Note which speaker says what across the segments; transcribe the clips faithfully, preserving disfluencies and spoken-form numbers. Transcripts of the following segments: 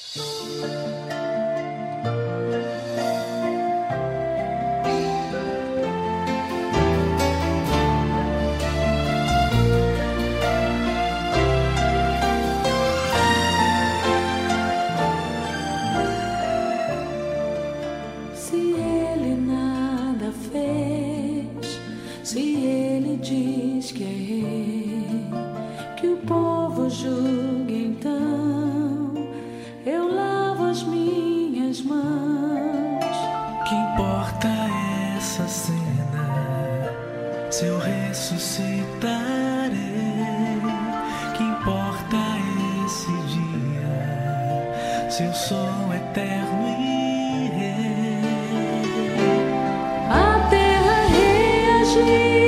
Speaker 1: Se ele nada fez, se ele diz que é rei, que o povo julgue, então eu lavo as minhas mãos.
Speaker 2: Que importa essa cena, se eu ressuscitarei? Que importa esse dia, se eu sou eterno e rei?
Speaker 1: A terra reagiu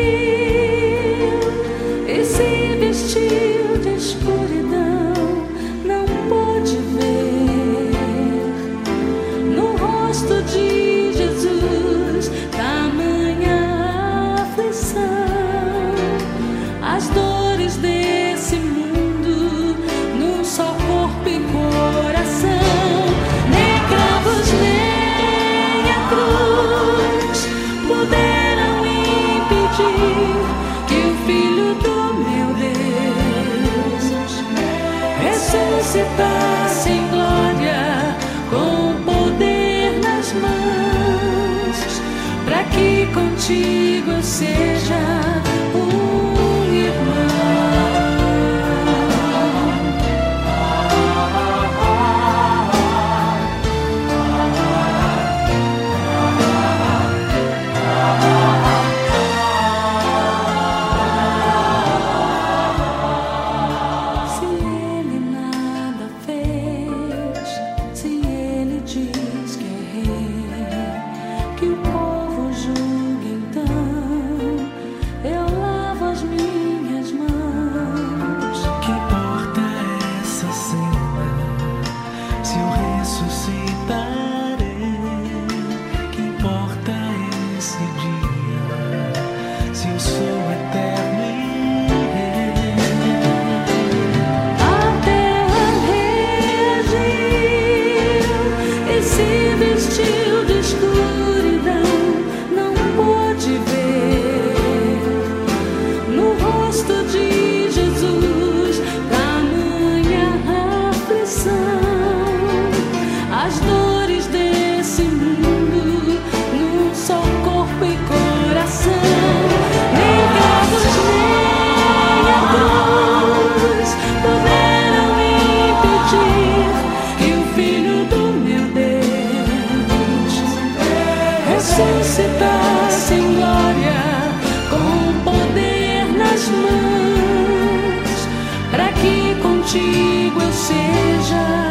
Speaker 1: e se vestiu de escuridão, não pôde ver no rosto de Jesus tamanha aflição. As dores desse mundo num só corpo e coração, nem cravos nem a cruz puderam impedir que o Filho do meu Deus ressuscitasse em glória com poder nas mãos, para que contigo eu seja um irmão. Se ele nada fez, se ele diz que é rei, que o povo julgue, então eu lavo as minhas mãos.
Speaker 2: Que importa essa cena, se eu ressuscitarei? Que importa esse dia, se eu sou eterno e rei?
Speaker 1: A terra reagiu e se vestiu de escuridão, não pôde ver no rosto de Jesus tamanha aflição. As dores desse mundo num só corpo e coração, nem cravos nem a cruz puderam impedir que o Filho do meu Deus ressuscitasse em glória com poder nas mãos, para que contigo eu seja